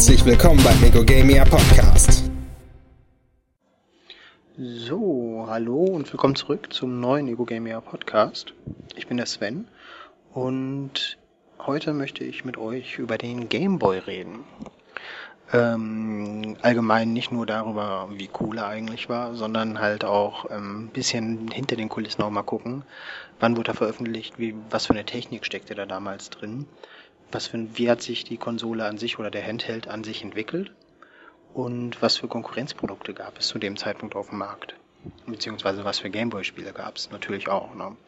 Herzlich willkommen beim Egogamia Podcast. So, hallo und willkommen zurück zum neuen Egogamia Podcast. Ich bin der Sven und heute möchte ich mit euch über den Game Boy reden. Allgemein nicht nur darüber, wie cool er eigentlich war, sondern halt auch ein bisschen hinter den Kulissen auch mal gucken, wann wurde er veröffentlicht, was für eine Technik steckte da damals drin, wie hat sich die Konsole an sich oder der Handheld an sich entwickelt und was für Konkurrenzprodukte gab es zu dem Zeitpunkt auf dem Markt, beziehungsweise was für Gameboy-Spiele gab es natürlich auch. Ne?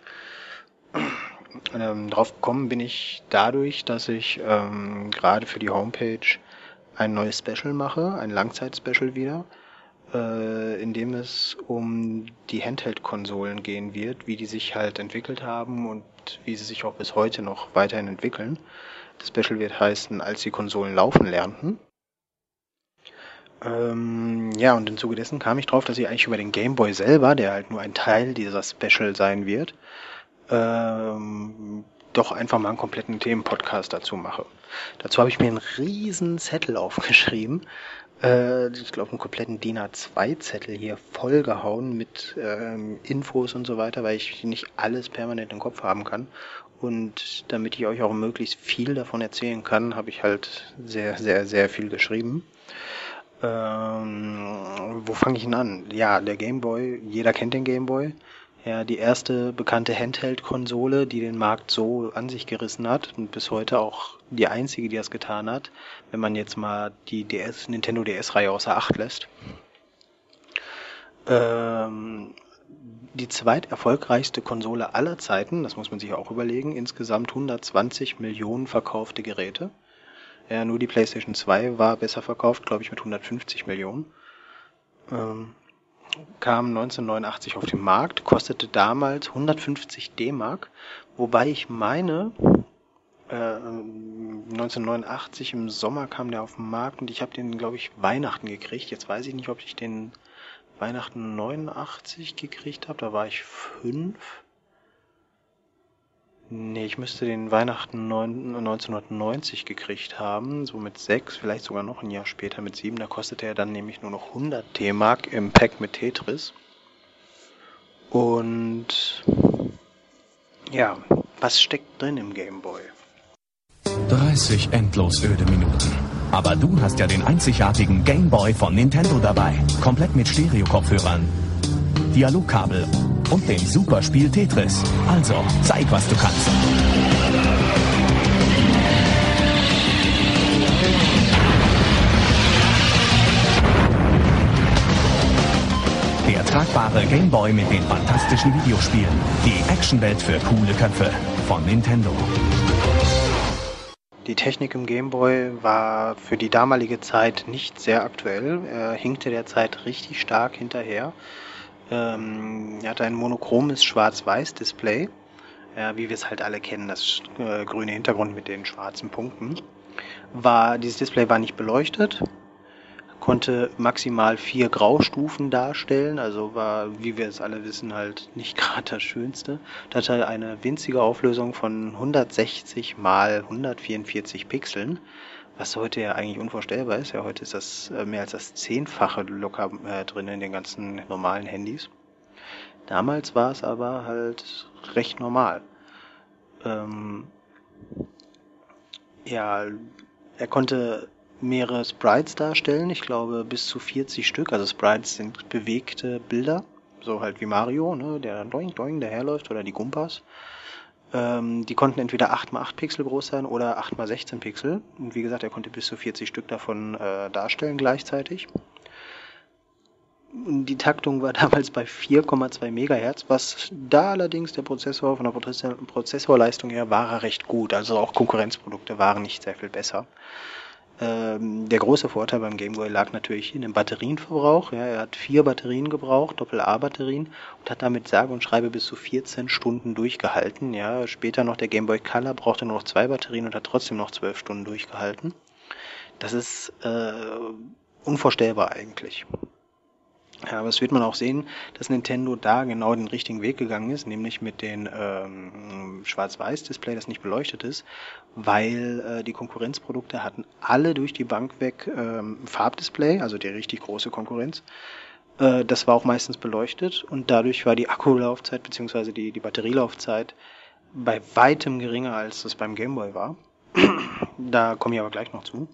Drauf gekommen bin ich dadurch, dass ich gerade für die Homepage ein neues Special mache, ein Langzeit-Special wieder, in dem es um die Handheld-Konsolen gehen wird, wie die sich halt entwickelt haben und wie sie sich auch bis heute noch weiterhin entwickeln. Das Special wird heißen, als die Konsolen laufen lernten. Und im Zuge dessen kam ich drauf, dass ich eigentlich über den Game Boy selber, der halt nur ein Teil dieser Special sein wird, doch einfach mal einen kompletten Themenpodcast dazu mache. Dazu habe ich mir einen riesen Zettel aufgeschrieben, ich glaube einen kompletten DIN A2-Zettel hier vollgehauen mit Infos und so weiter, weil ich nicht alles permanent im Kopf haben kann. Und damit ich euch auch möglichst viel davon erzählen kann, habe ich halt sehr, sehr, sehr viel geschrieben. Wo fange ich denn an? Ja, der Game Boy, jeder kennt den Game Boy. Ja, die erste bekannte Handheld-Konsole, die den Markt so an sich gerissen hat und bis heute auch die einzige, die das getan hat, wenn man jetzt mal die Nintendo DS-Reihe außer Acht lässt. Die zweiterfolgreichste Konsole aller Zeiten, das muss man sich auch überlegen, insgesamt 120 Millionen verkaufte Geräte. Ja, nur die PlayStation 2 war besser verkauft, glaube ich, mit 150 Millionen. Kam 1989 auf den Markt, kostete damals 150 D-Mark, wobei ich meine, 1989 im Sommer kam der auf den Markt und ich habe den, glaube ich, Weihnachten gekriegt. Jetzt weiß ich nicht, ob ich den Weihnachten 89 gekriegt habe, da war ich 5. Nee, ich müsste den Weihnachten 1990 gekriegt haben, so mit 6, vielleicht sogar noch ein Jahr später mit 7. Da kostete er dann nämlich nur noch 100 D-Mark im Pack mit Tetris. Und ja, was steckt drin im Game Boy? 30 endlos öde Minuten. Aber du hast ja den einzigartigen Game Boy von Nintendo dabei. Komplett mit Stereo-Kopfhörern, Dialogkabel und dem Superspiel Tetris. Also, zeig, was du kannst. Der tragbare Game Boy mit den fantastischen Videospielen. Die Actionwelt für coole Köpfe von Nintendo. Die Technik im Game Boy war für die damalige Zeit nicht sehr aktuell. Er hinkte der Zeit richtig stark hinterher. Er hatte ein monochromes Schwarz-Weiß-Display, wie wir es halt alle kennen, das grüne Hintergrund mit den schwarzen Punkten. Dieses Display war nicht beleuchtet, konnte maximal 4 Graustufen darstellen, also war, wie wir es alle wissen, halt nicht gerade das Schönste. Das hatte eine winzige Auflösung von 160 mal 144 Pixeln, was heute ja eigentlich unvorstellbar ist. Ja, heute ist das mehr als das 10-fache locker drin in den ganzen normalen Handys. Damals war es aber halt recht normal. Er konnte mehrere Sprites darstellen, ich glaube bis zu 40 Stück. Also Sprites sind bewegte Bilder, so halt wie Mario, ne, der dann doing doing daherläuft, oder die Gumpas. Die konnten entweder 8x8 Pixel groß sein oder 8x16 Pixel. Und wie gesagt, er konnte bis zu 40 Stück davon darstellen gleichzeitig. Und die Taktung war damals bei 4,2 Megahertz, was da allerdings der Prozessor von der Prozessorleistung her war recht gut. Also auch Konkurrenzprodukte waren nicht sehr viel besser. Der große Vorteil beim Game Boy lag natürlich in dem Batterienverbrauch. Ja, er hat 4 Batterien gebraucht, Doppel-A-Batterien, und hat damit sage und schreibe bis zu 14 Stunden durchgehalten. Ja, später noch der Game Boy Color brauchte nur noch 2 Batterien und hat trotzdem noch 12 Stunden durchgehalten. Das ist unvorstellbar eigentlich. Ja, aber es wird man auch sehen, dass Nintendo da genau den richtigen Weg gegangen ist, nämlich mit den Schwarz-Weiß-Display, das nicht beleuchtet ist, weil die Konkurrenzprodukte hatten alle durch die Bank weg Farbdisplay, also die richtig große Konkurrenz. Das war auch meistens beleuchtet und dadurch war die Akkulaufzeit bzw. die Batterielaufzeit bei weitem geringer, als das beim Gameboy war. Da komme ich aber gleich noch zu.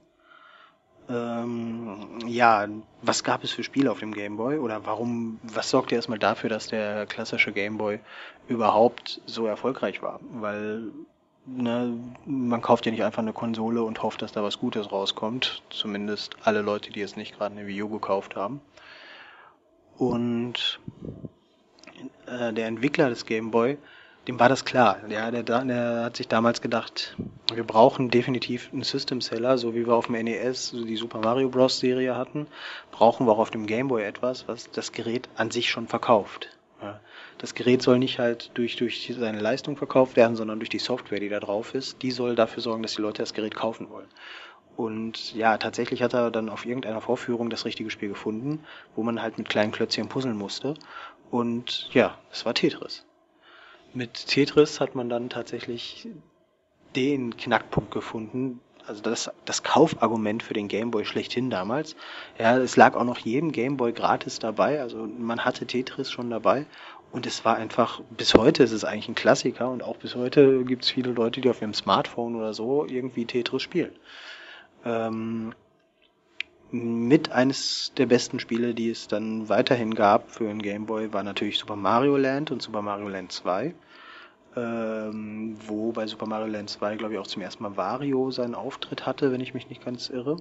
Ja, was gab es für Spiele auf dem Gameboy oder was sorgte erstmal dafür, dass der klassische Gameboy überhaupt so erfolgreich war? Weil, ne, man kauft ja nicht einfach eine Konsole und hofft, dass da was Gutes rauskommt. Zumindest alle Leute, die jetzt nicht gerade eine Wii U gekauft haben. Und der Entwickler des Gameboy, dem war das klar. Ja, der hat sich damals gedacht, wir brauchen definitiv einen System Seller, so wie wir auf dem NES so die Super Mario Bros. Serie hatten, brauchen wir auch auf dem Game Boy etwas, was das Gerät an sich schon verkauft. Ja, das Gerät soll nicht halt durch seine Leistung verkauft werden, sondern durch die Software, die da drauf ist. Die soll dafür sorgen, dass die Leute das Gerät kaufen wollen. Und ja, tatsächlich hat er dann auf irgendeiner Vorführung das richtige Spiel gefunden, wo man halt mit kleinen Klötzchen puzzeln musste. Und ja, es war Tetris. Mit Tetris hat man dann tatsächlich den Knackpunkt gefunden, also das Kaufargument für den Gameboy schlechthin damals. Ja, es lag auch noch jedem Gameboy gratis dabei, also man hatte Tetris schon dabei und es war einfach, bis heute ist es eigentlich ein Klassiker und auch bis heute gibt es viele Leute, die auf ihrem Smartphone oder so irgendwie Tetris spielen. Mit eines der besten Spiele, die es dann weiterhin gab für den Gameboy, war natürlich Super Mario Land und Super Mario Land 2. Wo bei Super Mario Land 2, glaube ich, auch zum ersten Mal Wario seinen Auftritt hatte, wenn ich mich nicht ganz irre.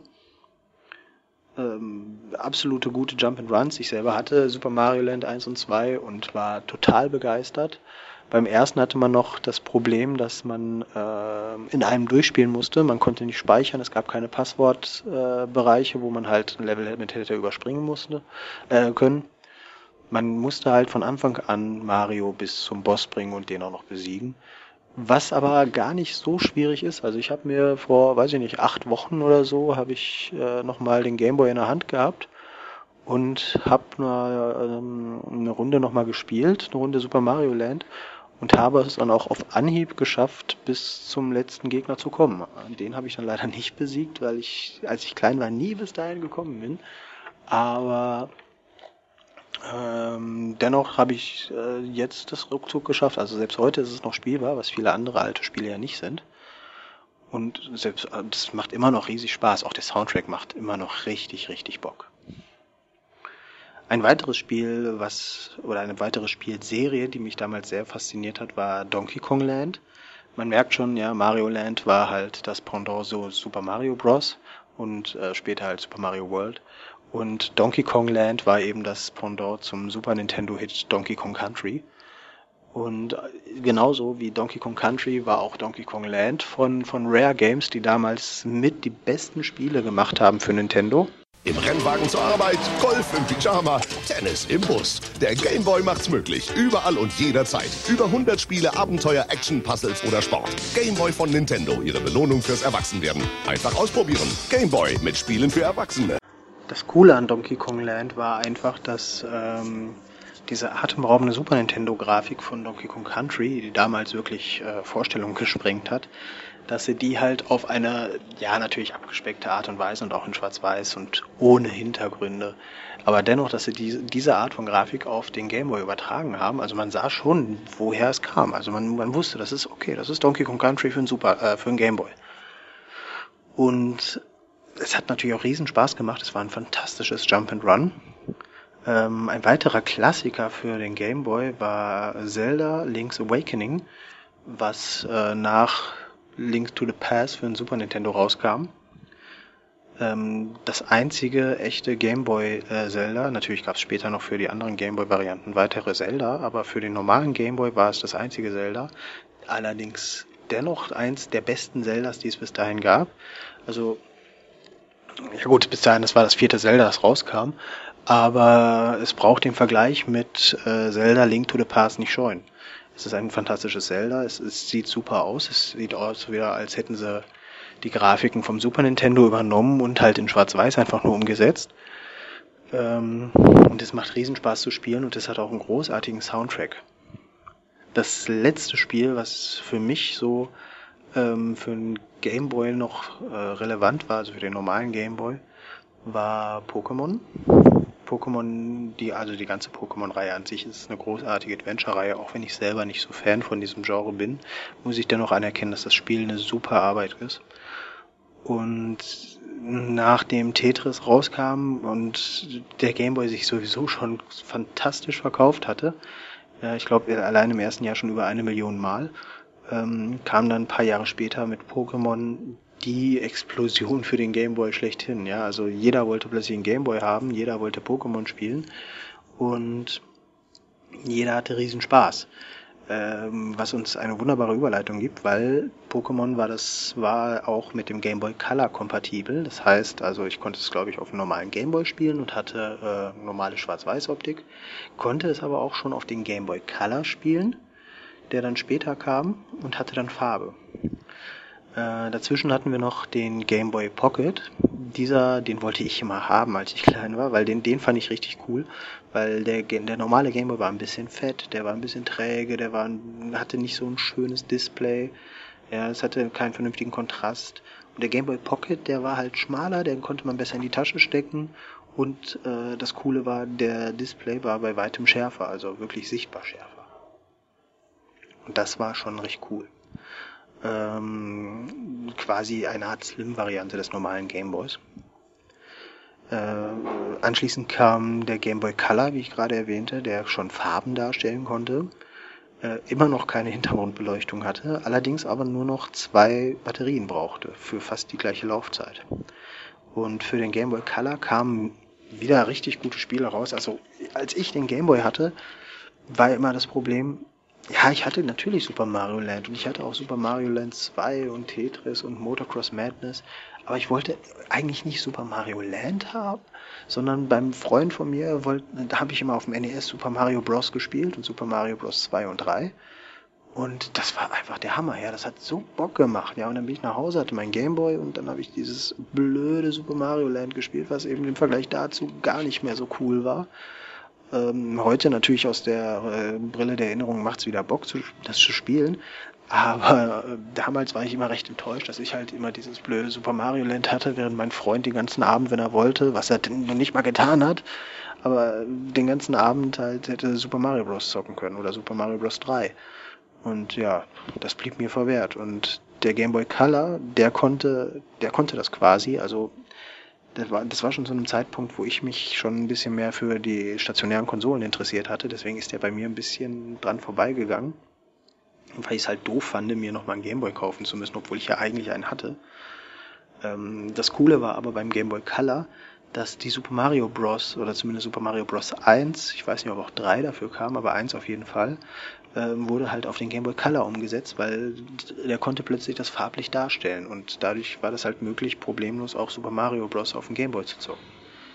Absolute gute Jump-and-Runs. Ich selber hatte Super Mario Land 1 und 2 und war total begeistert. Beim ersten hatte man noch das Problem, dass man in einem durchspielen musste. Man konnte nicht speichern, es gab keine Passwortbereiche, wo man halt ein Level mit hätte überspringen können. Man musste halt von Anfang an Mario bis zum Boss bringen und den auch noch besiegen. Was aber gar nicht so schwierig ist. Also ich habe mir vor, 8 Wochen oder so, habe ich nochmal den Gameboy in der Hand gehabt und habe eine Runde nochmal gespielt, eine Runde Super Mario Land und habe es dann auch auf Anhieb geschafft, bis zum letzten Gegner zu kommen. Den habe ich dann leider nicht besiegt, weil ich, als ich klein war, nie bis dahin gekommen bin. Aber dennoch habe ich jetzt das ruckzuck geschafft. Also selbst heute ist es noch spielbar, was viele andere alte Spiele ja nicht sind. Und selbst das macht immer noch riesig Spaß. Auch der Soundtrack macht immer noch richtig, richtig Bock. Ein weiteres Spiel, eine weitere Spielserie, die mich damals sehr fasziniert hat, war Donkey Kong Land. Man merkt schon, ja, Mario Land war halt das Pendant so Super Mario Bros. Und später halt Super Mario World. Und Donkey Kong Land war eben das Pendant zum Super Nintendo Hit Donkey Kong Country. Und genauso wie Donkey Kong Country war auch Donkey Kong Land von Rare Games, die damals mit die besten Spiele gemacht haben für Nintendo. Im Rennwagen zur Arbeit, Golf im Pyjama, Tennis im Bus. Der Gameboy macht's möglich. Überall und jederzeit. Über 100 Spiele, Abenteuer, Action, Puzzles oder Sport. Gameboy von Nintendo. Ihre Belohnung fürs Erwachsenwerden. Einfach ausprobieren. Gameboy mit Spielen für Erwachsene. Das Coole an Donkey Kong Land war einfach, dass diese atemberaubende Super Nintendo-Grafik von Donkey Kong Country, die damals wirklich Vorstellungen gesprengt hat, dass sie die halt auf eine, ja, natürlich abgespeckte Art und Weise und auch in Schwarz-Weiß und ohne Hintergründe, aber dennoch, dass sie diese Art von Grafik auf den Gameboy übertragen haben. Also man sah schon, woher es kam. Also man wusste, das ist okay, das ist Donkey Kong Country für einen Gameboy. Und es hat natürlich auch riesen Spaß gemacht. Es war ein fantastisches Jump and Run. Ein weiterer Klassiker für den Gameboy war Zelda Link's Awakening, was nach Link to the Past für den Super Nintendo rauskam. Das einzige echte Gameboy Zelda, natürlich gab es später noch für die anderen Gameboy-Varianten weitere Zelda, aber für den normalen Gameboy war es das einzige Zelda. Allerdings dennoch eins der besten Zeldas, die es bis dahin gab. Also, ja gut, bis dahin, das war das 4. Zelda, das rauskam, aber es braucht den Vergleich mit Zelda Link to the Past nicht scheuen. Es ist ein fantastisches Zelda, es sieht super aus, es sieht aus, wieder als hätten sie die Grafiken vom Super Nintendo übernommen und halt in Schwarz-Weiß einfach nur umgesetzt. Und es macht Riesenspaß zu spielen und es hat auch einen großartigen Soundtrack. Das letzte Spiel, was für mich so für einen Gameboy noch relevant war, also für den normalen Gameboy, war Pokémon. Die ganze Pokémon-Reihe an sich ist eine großartige Adventure-Reihe, auch wenn ich selber nicht so Fan von diesem Genre bin, muss ich dennoch anerkennen, dass das Spiel eine super Arbeit ist. Und nachdem Tetris rauskam und der Gameboy sich sowieso schon fantastisch verkauft hatte, ich glaube allein im ersten Jahr schon über 1 Million Mal, kam dann ein paar Jahre später mit Pokémon die Explosion für den Gameboy schlechthin. Ja, also jeder wollte plötzlich einen Gameboy haben, jeder wollte Pokémon spielen und jeder hatte riesen Spaß. Was uns eine wunderbare Überleitung gibt, weil Pokémon war auch mit dem Game Boy Color kompatibel. Das heißt, also ich konnte es, glaube ich, auf einem normalen Game Boy spielen und hatte normale Schwarz-Weiß-Optik, konnte es aber auch schon auf den Game Boy Color spielen, der dann später kam und hatte dann Farbe. Dazwischen hatten wir noch den Game Boy Pocket. Den wollte ich immer haben, als ich klein war, weil den fand ich richtig cool, weil der normale Game Boy war ein bisschen fett, der war ein bisschen träge, hatte nicht so ein schönes Display, ja, es hatte keinen vernünftigen Kontrast. Und der Game Boy Pocket, der war halt schmaler, den konnte man besser in die Tasche stecken und das Coole war, der Display war bei weitem schärfer, also wirklich sichtbar schärfer. Und das war schon recht cool. Quasi eine Art Slim-Variante des normalen Gameboys. Anschließend kam der Game Boy Color, wie ich gerade erwähnte, der schon Farben darstellen konnte, immer noch keine Hintergrundbeleuchtung hatte, allerdings aber nur noch 2 Batterien brauchte für fast die gleiche Laufzeit. Und für den Game Boy Color kamen wieder richtig gute Spiele raus. Also als ich den Game Boy hatte, war immer das Problem, ja, ich hatte natürlich Super Mario Land und ich hatte auch Super Mario Land 2 und Tetris und Motocross Madness, aber ich wollte eigentlich nicht Super Mario Land haben, sondern beim Freund von mir da habe ich immer auf dem NES Super Mario Bros. Gespielt und Super Mario Bros. 2 und 3 und das war einfach der Hammer, ja, das hat so Bock gemacht, ja, und dann bin ich nach Hause, hatte mein Gameboy und dann habe ich dieses blöde Super Mario Land gespielt, was eben im Vergleich dazu gar nicht mehr so cool war. Heute natürlich aus der Brille der Erinnerung macht's wieder Bock, das zu spielen. Aber damals war ich immer recht enttäuscht, dass ich halt immer dieses blöde Super Mario Land hatte, während mein Freund den ganzen Abend, wenn er wollte, was er noch nicht mal getan hat, aber den ganzen Abend halt hätte Super Mario Bros. Zocken können oder Super Mario Bros. 3. Und ja, das blieb mir verwehrt. Und der Game Boy Color, der konnte das quasi, also das war schon zu einem Zeitpunkt, wo ich mich schon ein bisschen mehr für die stationären Konsolen interessiert hatte. Deswegen ist der bei mir ein bisschen dran vorbeigegangen. Weil ich es halt doof fand, mir nochmal einen Gameboy kaufen zu müssen, obwohl ich ja eigentlich einen hatte. Das Coole war aber beim Game Boy Color, dass die Super Mario Bros. Oder zumindest Super Mario Bros. 1, ich weiß nicht, ob auch 3 dafür kam, aber 1 auf jeden Fall, wurde halt auf den Game Boy Color umgesetzt, weil der konnte plötzlich das farblich darstellen und dadurch war das halt möglich, problemlos auch Super Mario Bros. Auf dem Game Boy zu zocken.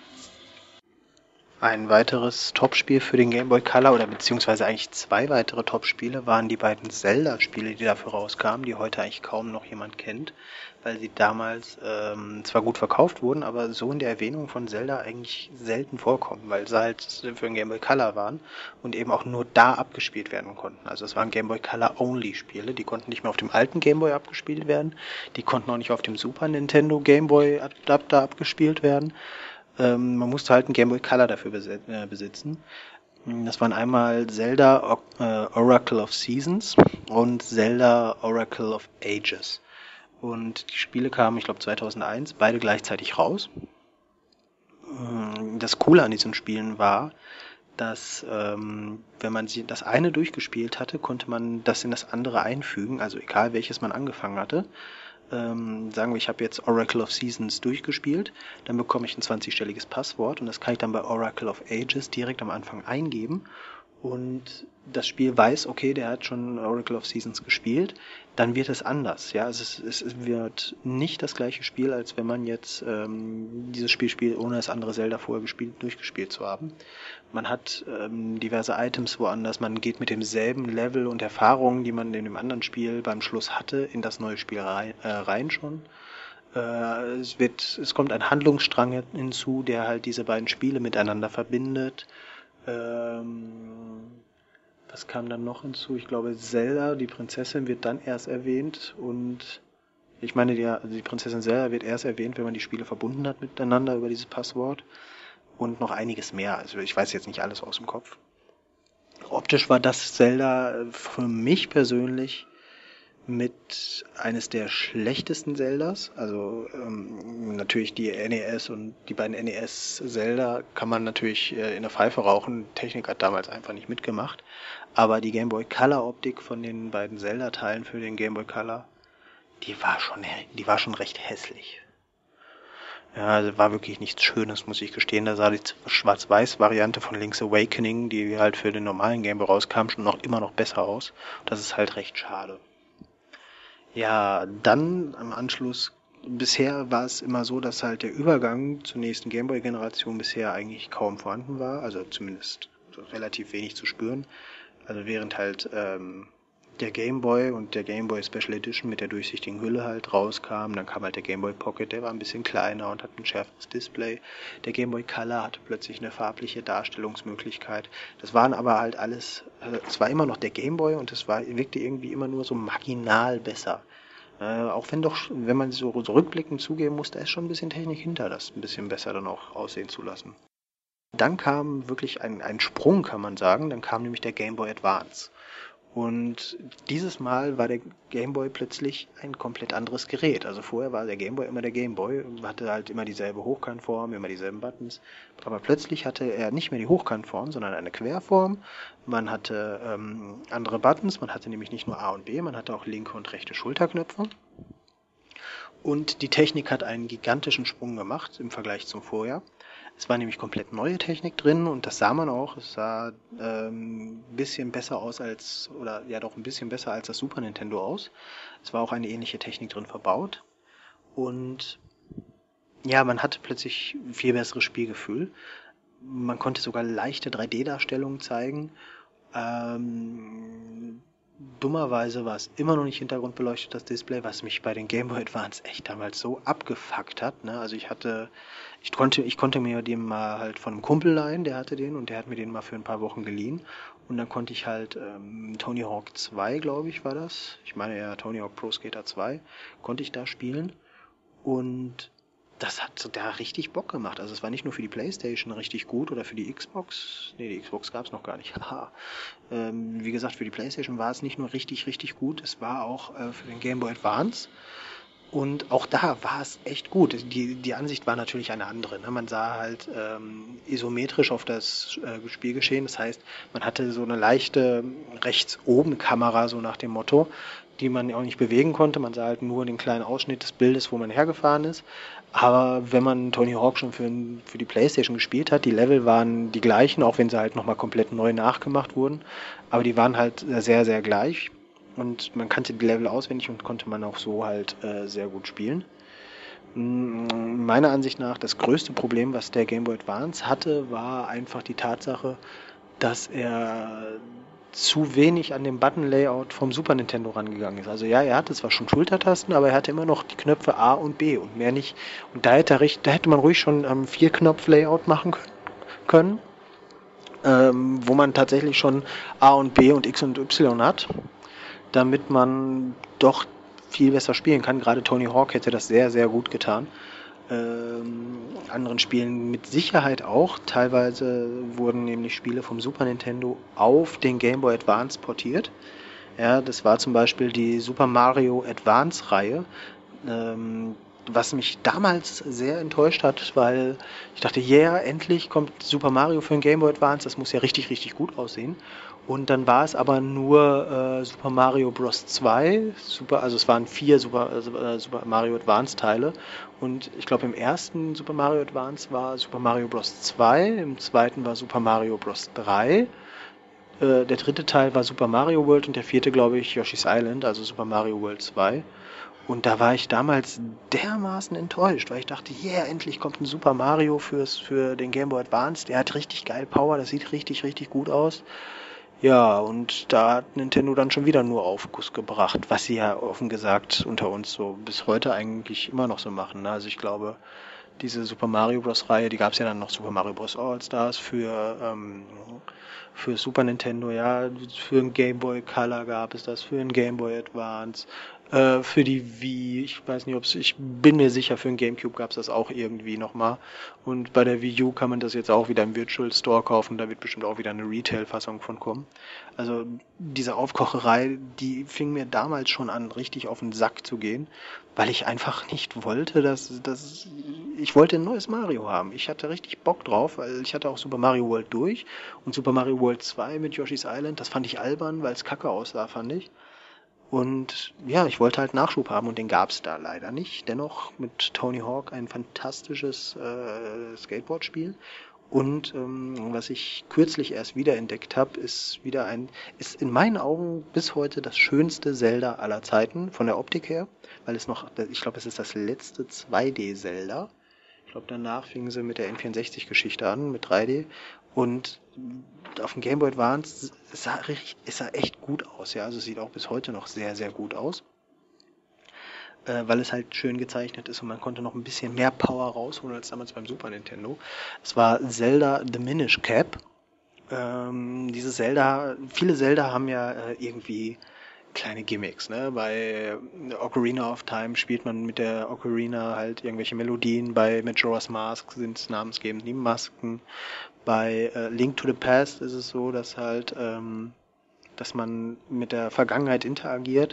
Ein weiteres Topspiel für den Game Boy Color, oder beziehungsweise eigentlich 2 weitere Topspiele, waren die beiden Zelda-Spiele, die dafür rauskamen, die heute eigentlich kaum noch jemand kennt, weil sie damals zwar gut verkauft wurden, aber so in der Erwähnung von Zelda eigentlich selten vorkommen, weil sie halt für den Game Boy Color waren und eben auch nur da abgespielt werden konnten. Also es waren Game Boy Color-Only-Spiele, die konnten nicht mehr auf dem alten Game Boy abgespielt werden, die konnten auch nicht auf dem Super Nintendo Game Boy Adapter abgespielt werden. Man musste halt einen Game Boy Color dafür besitzen. Das waren einmal Zelda Oracle of Seasons und Zelda Oracle of Ages. Und die Spiele kamen, ich glaube 2001, beide gleichzeitig raus. Das Coole an diesen Spielen war, dass wenn man das eine durchgespielt hatte, konnte man das in das andere einfügen, also egal welches man angefangen hatte. Sagen wir, ich habe jetzt Oracle of Seasons durchgespielt, dann bekomme ich ein 20-stelliges Passwort und das kann ich dann bei Oracle of Ages direkt am Anfang eingeben und das Spiel weiß, okay, der hat schon Oracle of Seasons gespielt, dann wird es anders. Ja, also es wird nicht das gleiche Spiel, als wenn man jetzt dieses Spiel spielt, ohne das andere Zelda vorher durchgespielt zu haben. Man hat diverse Items woanders, man geht mit demselben Level und Erfahrungen, die man in dem anderen Spiel beim Schluss hatte, in das neue Spiel rein schon. Es kommt ein Handlungsstrang hinzu, der halt diese beiden Spiele miteinander verbindet. Was kam dann noch hinzu? Ich glaube, Zelda, die Prinzessin, wird dann erst erwähnt und ich meine, die Prinzessin Zelda wird erst erwähnt, wenn man die Spiele verbunden hat miteinander über dieses Passwort und noch einiges mehr. Also ich weiß jetzt nicht alles aus dem Kopf. Optisch war das Zelda für mich persönlich mit eines der schlechtesten Zeldas. Also natürlich die NES und die beiden NES-Zelda kann man natürlich in der Pfeife rauchen. Technik hat damals einfach nicht mitgemacht. Aber die Game Boy Color-Optik von den beiden Zelda-Teilen für den Game Boy Color, die war schon recht hässlich. Ja, also war wirklich nichts Schönes, muss ich gestehen. Da sah die Schwarz-Weiß-Variante von Link's Awakening, die halt für den normalen Game Boy rauskam, schon immer noch besser aus. Das ist halt recht schade. Ja, dann am Anschluss, bisher war es immer so, dass halt der Übergang zur nächsten Gameboy-Generation bisher eigentlich kaum vorhanden war, also zumindest relativ wenig zu spüren. Also während halt der Game Boy und der Game Boy Special Edition mit der durchsichtigen Hülle halt rauskam, dann kam halt der Game Boy Pocket, der war ein bisschen kleiner und hat ein schärferes Display. Der Game Boy Color hatte plötzlich eine farbliche Darstellungsmöglichkeit. Das waren aber halt alles, es war immer noch der Game Boy und wirkte irgendwie immer nur so marginal besser. Auch wenn man so rückblickend zugeben muss, da ist schon ein bisschen Technik hinter, das ein bisschen besser dann auch aussehen zu lassen. Dann kam wirklich ein Sprung, kann man sagen, dann kam nämlich der Game Boy Advance. Und dieses Mal war der Game Boy plötzlich ein komplett anderes Gerät. Also vorher war der Game Boy immer der Game Boy, hatte halt immer dieselbe Hochkantform, immer dieselben Buttons. Aber plötzlich hatte er nicht mehr die Hochkantform, sondern eine Querform. Man hatte andere Buttons, man hatte nämlich nicht nur A und B, man hatte auch linke und rechte Schulterknöpfe. Und die Technik hat einen gigantischen Sprung gemacht im Vergleich zum Vorjahr. Es war nämlich komplett neue Technik drin und das sah man auch. Es sah ein bisschen besser aus ein bisschen besser als das Super Nintendo aus. Es war auch eine ähnliche Technik drin verbaut. Und ja, man hatte plötzlich ein viel besseres Spielgefühl. Man konnte sogar leichte 3D-Darstellungen zeigen. Dummerweise war es immer noch nicht hintergrundbeleuchtet, das Display, was mich bei den Game Boy Advance echt damals so abgefuckt hat. Ne? Also ich konnte mir den mal halt von einem Kumpel leihen, der hatte den und der hat mir den mal für ein paar Wochen geliehen. Und dann konnte ich halt Tony Hawk 2, glaube ich, war das. Ich meine ja Tony Hawk Pro Skater 2, konnte ich da spielen. Und das hat da richtig Bock gemacht. Also es war nicht nur für die PlayStation richtig gut oder für die Xbox. Nee, die Xbox gab es noch gar nicht. Wie gesagt, für die PlayStation war es nicht nur richtig, richtig gut. Es war auch für den Game Boy Advance. Und auch da war es echt gut. Die Ansicht war natürlich eine andere. Ne? Man sah halt isometrisch auf das Spielgeschehen. Das heißt, man hatte so eine leichte Rechts-oben-Kamera, so nach dem Motto, die man auch nicht bewegen konnte. Man sah halt nur den kleinen Ausschnitt des Bildes, wo man hergefahren ist. Aber wenn man Tony Hawk schon für die PlayStation gespielt hat, die Level waren die gleichen, auch wenn sie halt nochmal komplett neu nachgemacht wurden. Aber die waren halt sehr, sehr gleich. Und man kannte die Level auswendig und konnte man auch so halt sehr gut spielen. Meiner Ansicht nach das größte Problem, was der Game Boy Advance hatte, war einfach die Tatsache, dass er zu wenig an dem Button-Layout vom Super Nintendo rangegangen ist. Also ja, er hatte zwar schon Schultertasten, aber er hatte immer noch die Knöpfe A und B und mehr nicht. Und da hätte man ruhig schon 4-Knopf-Layout machen können, wo man tatsächlich schon A und B und X und Y hat, damit man doch viel besser spielen kann. Gerade Tony Hawk hätte das sehr, sehr gut getan. Anderen Spielen mit Sicherheit auch. Teilweise wurden nämlich Spiele vom Super Nintendo auf den Game Boy Advance portiert. Ja, das war zum Beispiel die Super Mario Advance Reihe, was mich damals sehr enttäuscht hat, weil ich dachte, endlich kommt Super Mario für den Game Boy Advance, das muss ja richtig, richtig gut aussehen. Und dann war es aber nur Super Mario Bros. 2, also es waren 4 Super Mario Advance Teile. Und ich glaube, im ersten Super Mario Advance war Super Mario Bros. 2, im zweiten war Super Mario Bros. 3. Der dritte Teil war Super Mario World und der vierte, glaube ich, Yoshi's Island, also Super Mario World 2. Und da war ich damals dermaßen enttäuscht, weil ich dachte, endlich kommt ein Super Mario für den Game Boy Advance. Der hat richtig geil Power, das sieht richtig, richtig gut aus. Ja, und da hat Nintendo dann schon wieder nur Aufguss gebracht, was sie ja offen gesagt unter uns so bis heute eigentlich immer noch so machen. Ne? Also ich glaube, diese Super Mario Bros. Reihe, die gab es ja dann noch Super Mario Bros. All-Stars für Super Nintendo, ja, für ein Game Boy Color gab es das, für ein Game Boy Advance, für die Wii, ich weiß nicht, ich bin mir sicher, für ein GameCube gab es das auch irgendwie nochmal. Und bei der Wii U kann man das jetzt auch wieder im Virtual Store kaufen, da wird bestimmt auch wieder eine Retail-Fassung von kommen. Also diese Aufkocherei, die fing mir damals schon an, richtig auf den Sack zu gehen, weil ich einfach nicht wollte, ich wollte ein neues Mario haben. Ich hatte richtig Bock drauf, weil ich hatte auch Super Mario World durch und Super Mario World 2 mit Yoshi's Island, das fand ich albern, weil es kacke aussah, fand ich. Und ja, ich wollte halt Nachschub haben und den gab's da leider nicht. Dennoch mit Tony Hawk ein fantastisches Skateboard-Spiel. Und was ich kürzlich erst wiederentdeckt habe, ist ist in meinen Augen bis heute das schönste Zelda aller Zeiten, von der Optik her, weil ich glaube, es ist das letzte 2D-Zelda. Ich glaube, danach fingen sie mit der N64-Geschichte an, mit 3D. Und auf dem Game Boy Advance es sah echt gut aus, ja. Also es sieht auch bis heute noch sehr, sehr gut aus. Weil es halt schön gezeichnet ist und man konnte noch ein bisschen mehr Power rausholen als damals beim Super Nintendo. Es war Zelda The Minish Cap. Viele Zelda haben ja irgendwie kleine Gimmicks, ne? Bei Ocarina of Time spielt man mit der Ocarina halt irgendwelche Melodien, bei Majora's Mask sind es namensgebend die Masken, bei Link to the Past ist es so, dass man mit der Vergangenheit interagiert,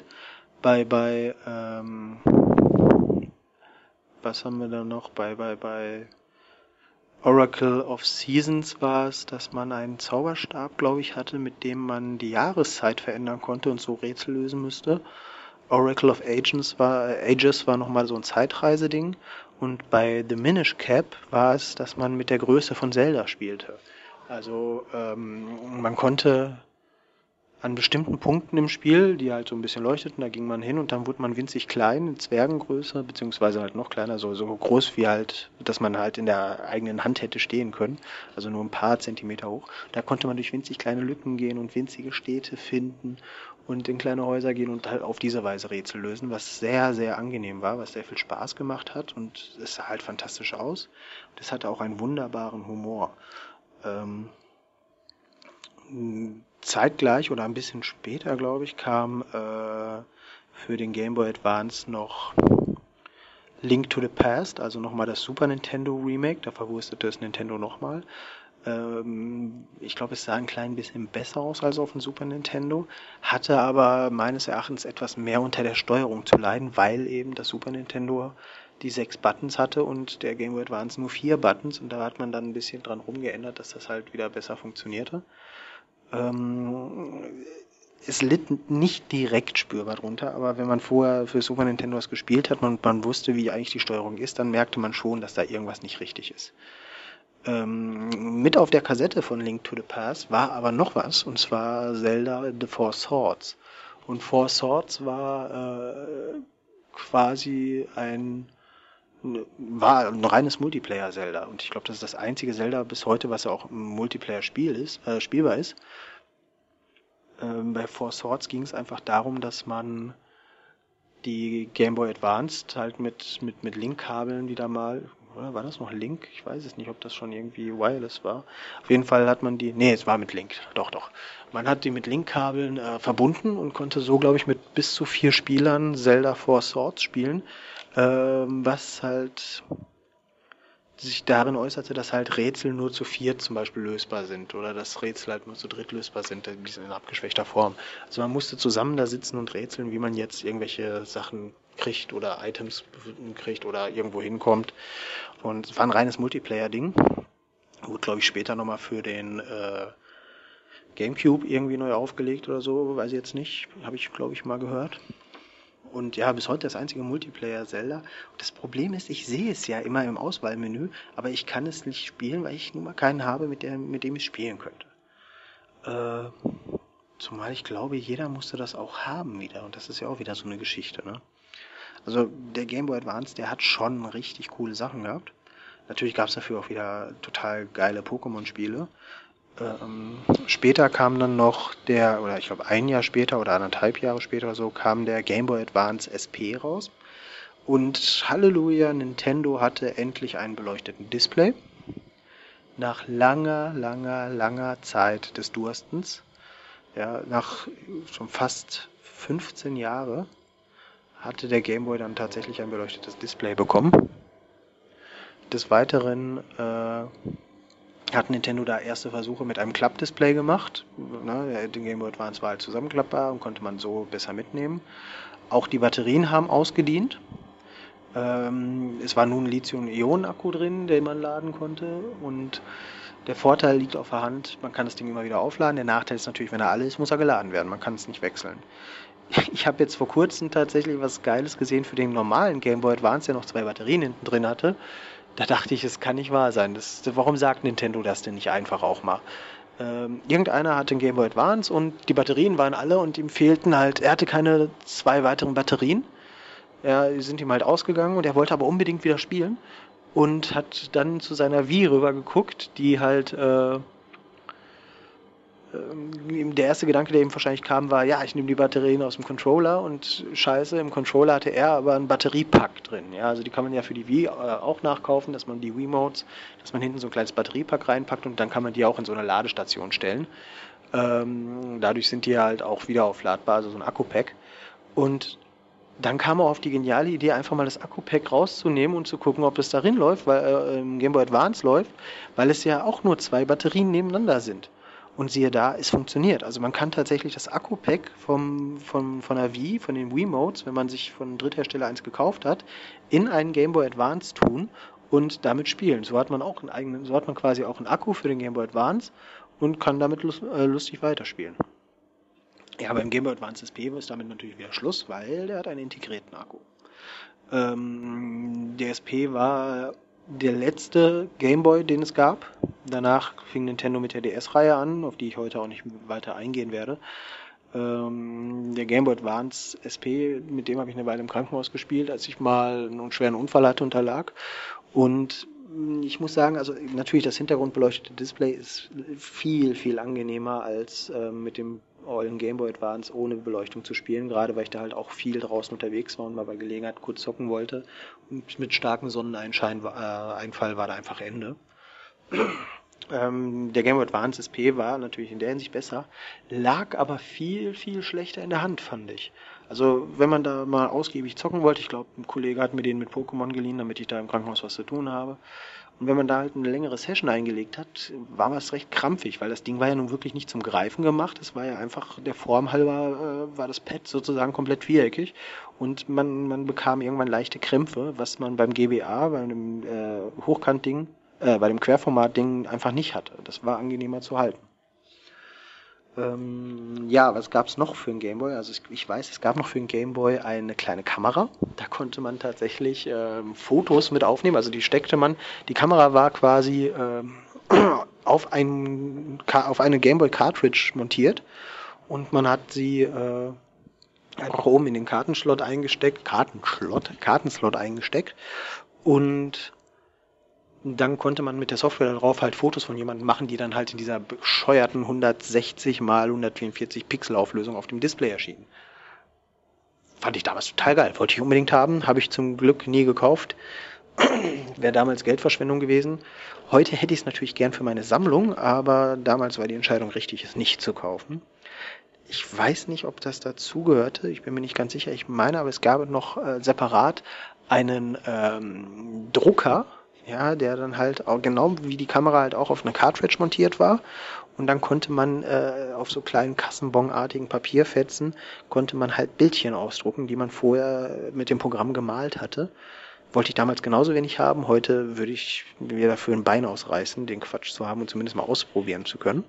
was haben wir da noch, bei Oracle of Seasons war es, dass man einen Zauberstab, glaube ich, hatte, mit dem man die Jahreszeit verändern konnte und so Rätsel lösen müsste. Oracle of Ages war nochmal so ein Zeitreiseding. Und bei The Minish Cap war es, dass man mit der Größe von Zelda spielte. Also man konnte an bestimmten Punkten im Spiel, die halt so ein bisschen leuchteten, da ging man hin und dann wurde man winzig klein, in Zwergengröße, beziehungsweise halt noch kleiner, so groß wie halt, dass man halt in der eigenen Hand hätte stehen können, also nur ein paar Zentimeter hoch. Da konnte man durch winzig kleine Lücken gehen und winzige Städte finden und in kleine Häuser gehen und halt auf diese Weise Rätsel lösen, was sehr, sehr angenehm war, was sehr viel Spaß gemacht hat und es sah halt fantastisch aus. Und es hatte auch einen wunderbaren Humor. Zeitgleich oder ein bisschen später, glaube ich, kam für den Game Boy Advance noch Link to the Past, also nochmal das Super Nintendo Remake, da verwurstete es Nintendo nochmal. Ich glaube, es sah ein klein bisschen besser aus als auf dem Super Nintendo, hatte aber meines Erachtens etwas mehr unter der Steuerung zu leiden, weil eben das Super Nintendo die 6 Buttons hatte und der Game Boy Advance nur 4 Buttons und da hat man dann ein bisschen dran rumgeändert, dass das halt wieder besser funktionierte. Es litt nicht direkt spürbar drunter, aber wenn man vorher für Super Nintendo was gespielt hat und man wusste, wie eigentlich die Steuerung ist, dann merkte man schon, dass da irgendwas nicht richtig ist. Mit auf der Kassette von Link to the Past war aber noch was, und zwar Zelda The Four Swords. Und Four Swords war quasi war ein reines Multiplayer-Zelda. Und ich glaube, das ist das einzige Zelda bis heute, was ja auch im Multiplayer spielbar ist. Bei Four Swords ging es einfach darum, dass man die Game Boy Advance halt mit Link-Kabeln wieder mal, oder war das noch Link? Ich weiß es nicht, ob das schon irgendwie wireless war. Auf jeden Fall hat man es war mit Link, doch. Man hat die mit Link-Kabeln verbunden und konnte so, glaube ich, mit bis zu 4 Spielern Zelda Four Swords spielen, was halt sich darin äußerte, dass halt Rätsel nur zu 4 zum Beispiel lösbar sind oder dass Rätsel halt nur zu dritt lösbar sind, die sind in abgeschwächter Form. Also man musste zusammen da sitzen und rätseln, wie man jetzt irgendwelche Sachen kriegt oder Items kriegt oder irgendwo hinkommt. Und es war ein reines Multiplayer-Ding. Wurde, glaube ich, später nochmal für den GameCube irgendwie neu aufgelegt oder so, weiß ich jetzt nicht. Habe ich, glaube ich, mal gehört. Und ja, bis heute das einzige Multiplayer-Zelda. Und das Problem ist, ich sehe es ja immer im Auswahlmenü, aber ich kann es nicht spielen, weil ich nun mal keinen habe, mit dem ich spielen könnte. Zumal ich glaube, jeder musste das auch haben wieder. Und das ist ja auch wieder so eine Geschichte, ne? Also der Game Boy Advance, der hat schon richtig coole Sachen gehabt. Natürlich gab es dafür auch wieder total geile Pokémon-Spiele. Später kam dann noch ich glaube ein Jahr später oder 1,5 Jahre später oder so, kam der Game Boy Advance SP raus. Und Halleluja, Nintendo hatte endlich einen beleuchteten Display. Nach langer Zeit des Durstens, ja, nach schon fast 15 Jahre, hatte der Game Boy dann tatsächlich ein beleuchtetes Display bekommen. Des Weiteren hat Nintendo da erste Versuche mit einem Klappdisplay gemacht. Der Game Boy Advance war halt zusammenklappbar und konnte man so besser mitnehmen. Auch die Batterien haben ausgedient. Es war nun ein Lithium-Ionen-Akku drin, den man laden konnte. Und der Vorteil liegt auf der Hand, man kann das Ding immer wieder aufladen. Der Nachteil ist natürlich, wenn er alle ist, muss er geladen werden. Man kann es nicht wechseln. Ich habe jetzt vor kurzem tatsächlich was Geiles gesehen für den normalen Game Boy Advance, der noch 2 Batterien hinten drin hatte. Da dachte ich, es kann nicht wahr sein. Warum sagt Nintendo das denn nicht einfach auch mal? Irgendeiner hatte einen Game Boy Advance und die Batterien waren alle und ihm fehlten halt, er hatte keine 2 weiteren Batterien. Die sind ihm halt ausgegangen und er wollte aber unbedingt wieder spielen und hat dann zu seiner Wii rüber geguckt, die halt, der erste Gedanke, der ihm wahrscheinlich kam, war, ja, ich nehme die Batterien aus dem Controller und scheiße, im Controller hatte er aber einen Batteriepack drin. Ja, also die kann man ja für die Wii auch nachkaufen, dass man die Wiimotes, dass man hinten so ein kleines Batteriepack reinpackt und dann kann man die auch in so eine Ladestation stellen. Dadurch sind die halt auch wieder aufladbar, also so ein Akku-Pack. Und dann kam er auf die geniale Idee, einfach mal das Akku-Pack rauszunehmen und zu gucken, ob es darin läuft, weil im Game Boy Advance läuft, weil es ja auch nur 2 Batterien nebeneinander sind. Und siehe da, es funktioniert. Also man kann tatsächlich das Akku-Pack von der Wii, von den Wiimotes, wenn man sich von Dritthersteller eins gekauft hat, in einen Game Boy Advance tun und damit spielen. So hat man quasi auch einen Akku für den Game Boy Advance und kann damit lustig weiterspielen. Ja, beim Game Boy Advance SP ist damit natürlich wieder Schluss, weil der hat einen integrierten Akku. Der SP war der letzte Game Boy, den es gab. Danach fing Nintendo mit der DS-Reihe an, auf die ich heute auch nicht weiter eingehen werde. Der Game Boy Advance SP, mit dem habe ich eine Weile im Krankenhaus gespielt, als ich mal einen schweren Unfall hatte und da lag. Und ich muss sagen, also natürlich das hintergrundbeleuchtete Display ist viel angenehmer als mit dem alten Game Boy Advance ohne Beleuchtung zu spielen, gerade weil ich da halt auch viel draußen unterwegs war und mal bei Gelegenheit kurz zocken wollte. Und mit starkem Sonneneinfall war da einfach Ende. Der Game Boy Advance SP war natürlich in der Hinsicht besser, lag aber viel schlechter in der Hand, fand ich. Also wenn man da mal ausgiebig zocken wollte, ich glaube, ein Kollege hat mir den mit Pokémon geliehen, damit ich da im Krankenhaus was zu tun habe. Und wenn man da halt eine längere Session eingelegt hat, war es recht krampfig, weil das Ding war ja nun wirklich nicht zum Greifen gemacht. Es war ja einfach, der Form halber war das Pad sozusagen komplett viereckig. Und man bekam irgendwann leichte Krämpfe, was man beim GBA, bei dem Hochkant-Ding, bei dem Querformat-Ding einfach nicht hatte. Das war angenehmer zu halten. Was gab es noch für einen Gameboy? Also ich weiß, es gab noch für einen Gameboy eine kleine Kamera. Da konnte man tatsächlich Fotos mit aufnehmen. Also die Kamera war quasi auf eine Gameboy Cartridge montiert und man hat sie einfach oben in den Kartenslot eingesteckt und dann konnte man mit der Software darauf halt Fotos von jemandem machen, die dann halt in dieser bescheuerten 160 x 144 Pixel Auflösung auf dem Display erschienen. Fand ich damals total geil. Wollte ich unbedingt haben. Habe ich zum Glück nie gekauft. Wäre damals Geldverschwendung gewesen. Heute hätte ich es natürlich gern für meine Sammlung, aber damals war die Entscheidung richtig, es nicht zu kaufen. Ich weiß nicht, ob das dazugehörte. Ich bin mir nicht ganz sicher. Ich meine, aber es gab noch separat einen Drucker, ja, der dann halt auch genau wie die Kamera halt auch auf eine Cartridge montiert war. Und dann konnte man auf so kleinen Kassenbonartigen Papierfetzen konnte man halt Bildchen ausdrucken, die man vorher mit dem Programm gemalt hatte. Wollte ich damals genauso wenig haben. Heute würde ich mir dafür ein Bein ausreißen, den Quatsch zu haben und zumindest mal ausprobieren zu können.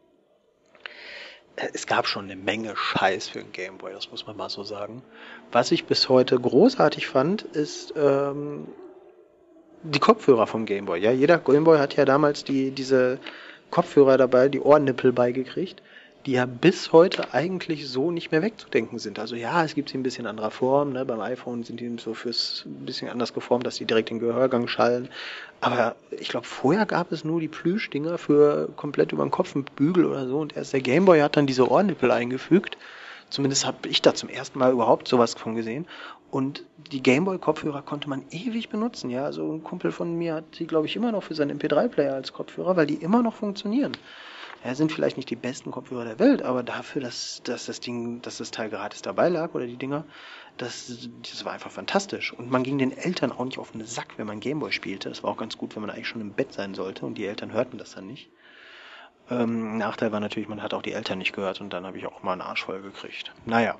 Es gab schon eine Menge Scheiß für den Gameboy, das muss man mal so sagen. Was ich bis heute großartig fand, ist die Kopfhörer vom Gameboy. Ja, jeder Gameboy hat ja damals diese Kopfhörer dabei, die Ohrnippel beigekriegt. die ja bis heute eigentlich so nicht mehr wegzudenken sind. Also ja, es gibt sie ein bisschen anderer Form, ne? Beim iPhone sind die so fürs ein bisschen anders geformt, dass die direkt den Gehörgang schallen. Aber ich glaube, vorher gab es nur die Plüschdinger für komplett über den Kopf mit Bügel oder so und erst der Gameboy hat dann diese Ohrnippel eingefügt. Zumindest habe ich da zum ersten Mal überhaupt sowas von gesehen. Und die Gameboy-Kopfhörer konnte man ewig benutzen. Ja, also ein Kumpel von mir hat die, glaube ich, immer noch für seinen MP3-Player als Kopfhörer, weil die immer noch funktionieren. Ja, sind vielleicht nicht die besten Kopfhörer der Welt, aber dafür, dass das Teil gratis dabei lag oder die Dinger, das war einfach fantastisch. Und man ging den Eltern auch nicht auf den Sack, wenn man Gameboy spielte. Das war auch ganz gut, wenn man eigentlich schon im Bett sein sollte und die Eltern hörten das dann nicht. Nachteil war natürlich, man hat auch die Eltern nicht gehört und dann habe ich auch mal einen Arsch voll gekriegt. Naja.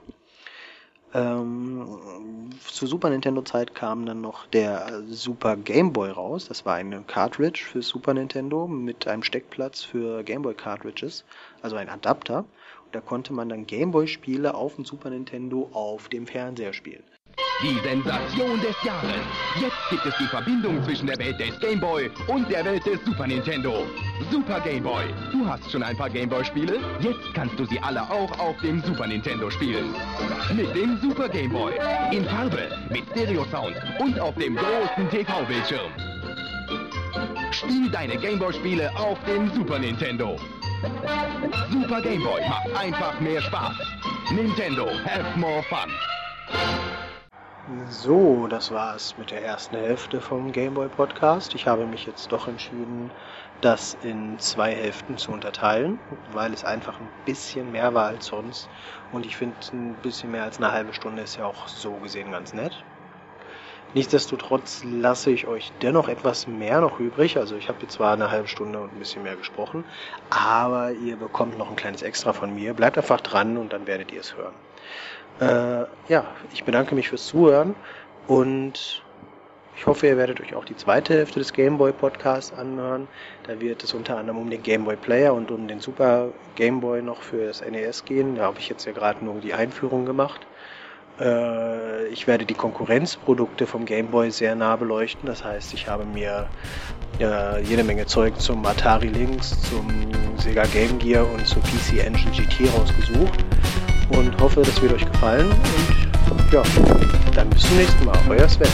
Zur Super Nintendo-Zeit kam dann noch der Super Game Boy raus. Das war eine Cartridge für Super Nintendo mit einem Steckplatz für Game Boy Cartridges, also ein Adapter. Und da konnte man dann Game Boy Spiele auf dem Super Nintendo auf dem Fernseher spielen. Die Sensation des Jahres. Jetzt gibt es die Verbindung zwischen der Welt des Game Boy und der Welt des Super Nintendo. Super Game Boy. Du hast schon ein paar Game Boy Spiele? Jetzt kannst du sie alle auch auf dem Super Nintendo spielen. Mit dem Super Game Boy. In Farbe, mit Stereo-Sound und auf dem großen TV-Bildschirm. Spiel deine Game Boy Spiele auf dem Super Nintendo. Super Game Boy macht einfach mehr Spaß. Nintendo, have more fun. So, das war's mit der ersten Hälfte vom Gameboy Podcast. Ich habe mich jetzt doch entschieden, das in 2 Hälften zu unterteilen, weil es einfach ein bisschen mehr war als sonst. Und ich finde, ein bisschen mehr als eine halbe Stunde ist ja auch so gesehen ganz nett. Nichtsdestotrotz lasse ich euch dennoch etwas mehr noch übrig. Also ich habe jetzt zwar eine halbe Stunde und ein bisschen mehr gesprochen, aber ihr bekommt noch ein kleines Extra von mir. Bleibt einfach dran und dann werdet ihr es hören. Ja, ich bedanke mich fürs Zuhören und ich hoffe, ihr werdet euch auch die zweite Hälfte des Gameboy Podcasts anhören. Da wird es unter anderem um den Gameboy Player und um den Super Gameboy noch für das NES gehen. Da habe ich jetzt ja gerade nur die Einführung gemacht. Ich werde die Konkurrenzprodukte vom Gameboy sehr nah beleuchten. Das heißt, ich habe mir jede Menge Zeug zum Atari Lynx, zum Sega Game Gear und zur PC Engine GT rausgesucht. Und hoffe, das wird euch gefallen. Und ja, dann bis zum nächsten Mal. Euer Sven.